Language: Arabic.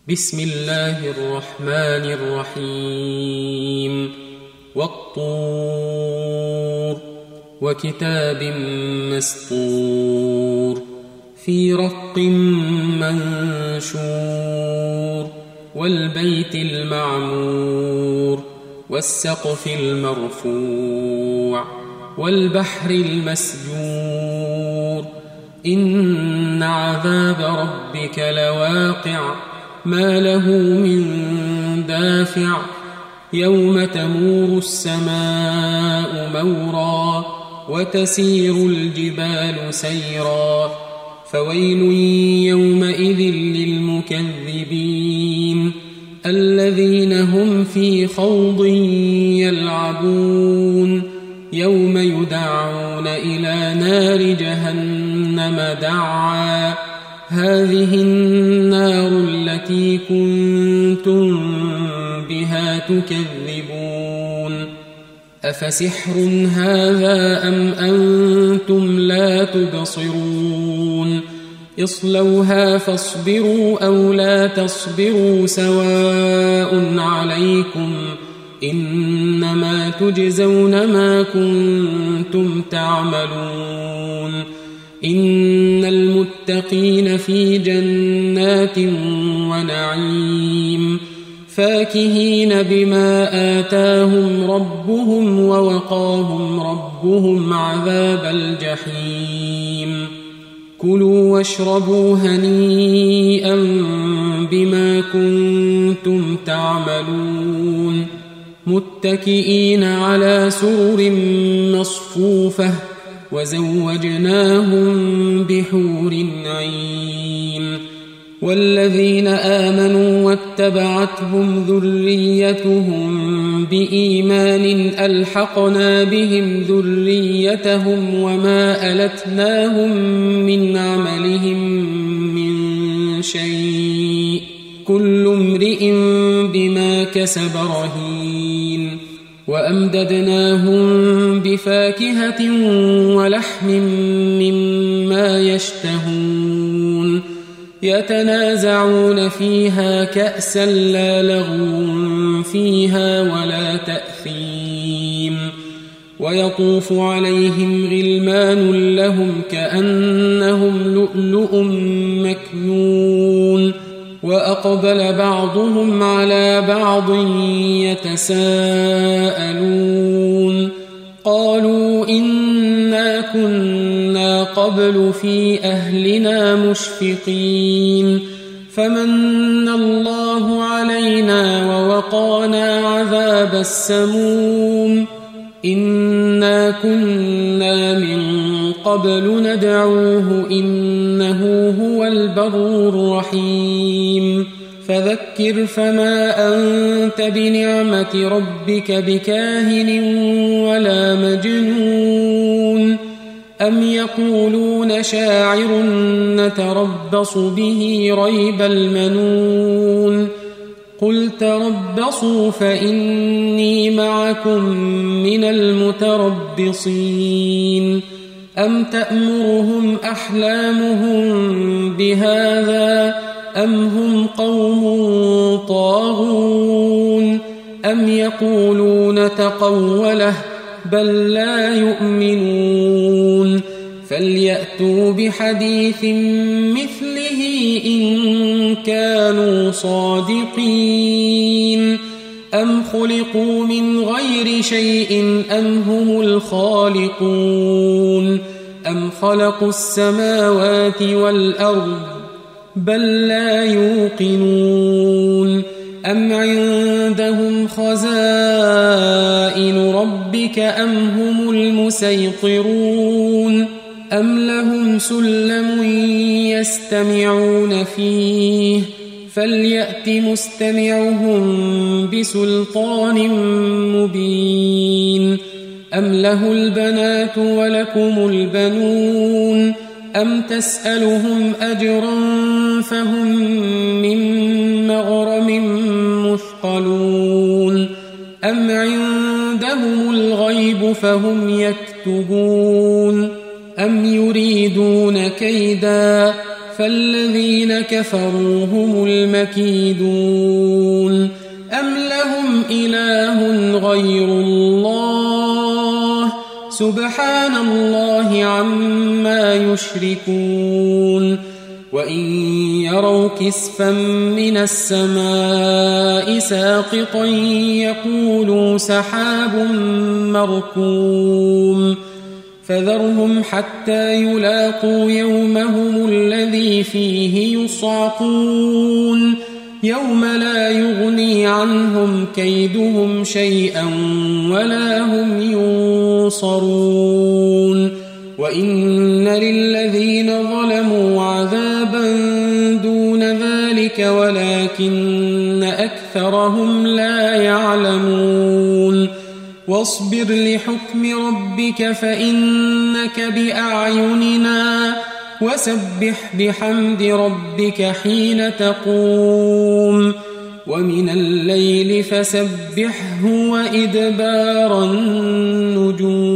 بسم الله الرحمن الرحيم والطور وكتاب مسطور في رق منشور والبيت المعمور والسقف المرفوع والبحر المسجور إن عذاب ربك لواقع ما له من دافع يوم تمور السماء مورا وتسير الجبال سيرا فويل يومئذ للمكذبين الذين هم في خوض يلعبون يوم يدعون إلى نار جهنم دعا هذه النار التي كنتم بها تكذبون أفسحر هذا أم أنتم لا تبصرون اصلوها فاصبروا أو لا تصبروا سواء عليكم إنما تجزون ما كنتم تعملون إن المتقين في جنات ونعيم فاكهين بما آتاهم ربهم ووقاهم ربهم عذاب الجحيم كلوا واشربوا هنيئا بما كنتم تعملون متكئين على سرر مصفوفة وزوجناهم بحور عين والذين آمنوا واتبعتهم ذريتهم بإيمان ألحقنا بهم ذريتهم وما ألتناهم من عملهم من شيء كل امرئ بما كسب رهين وأمددناهم بفاكهة ولحم مما يشتهون يتنازعون فيها كأسا لا لغو فيها ولا تأثيم ويطوف عليهم غلمان لهم كأنهم لؤلؤ مكنون وأقبل بعضهم على بعض يتساءلون قالوا إنا كنا قبل في أهلنا مشفقين فمن الله علينا ووقانا عذاب السموم إنا كنا من قبل ندعوه إنه هو البر الرحيم فذكر فما أنت بنعمة ربك بكاهن ولا مجنون أم يقولون شاعر نتربص به ريب المنون قل تربصوا فإني معكم من المتربصين أم تأمرهم أحلامهم بهذا أم هم قوم طاغون أم يقولون تقوله بل لا يؤمنون فليأتوا بحديث مثله إن كانوا صادقين أم خلقوا من غير شيء أم هم الخالقون أم خلقوا السماوات والأرض بل لا يوقنون أم عندهم خزائن ربك أم هم المسيطرون أم لهم سلم يستمعون فيه فليأت مستمعهم بسلطان مبين أم له البنات ولكم البنون أم تسألهم أجرا فهم من مغرم مثقلون أم عندهم الغيب فهم يكتبون أم يريدون كيدا فالذين كفروا هم المكيدون أم لهم إله غير الله سبحان الله عما يشركون وإن يروا كسفا من السماء ساقطا يقولوا سحاب مركوم فذرهم حتى يلاقوا يومهم الذي فيه يصعقون يوم لا يغني عنهم كيدهم شيئا ولا هم ينصرون وإن للذين ظلموا عذابا دون ذلك ولكن أكثرهم لا يعلمون واصبر لحكم ربك فإنك بأعيننا وسبح بحمد ربك حين تقوم ومن الليل فسبحه وإدبار النجوم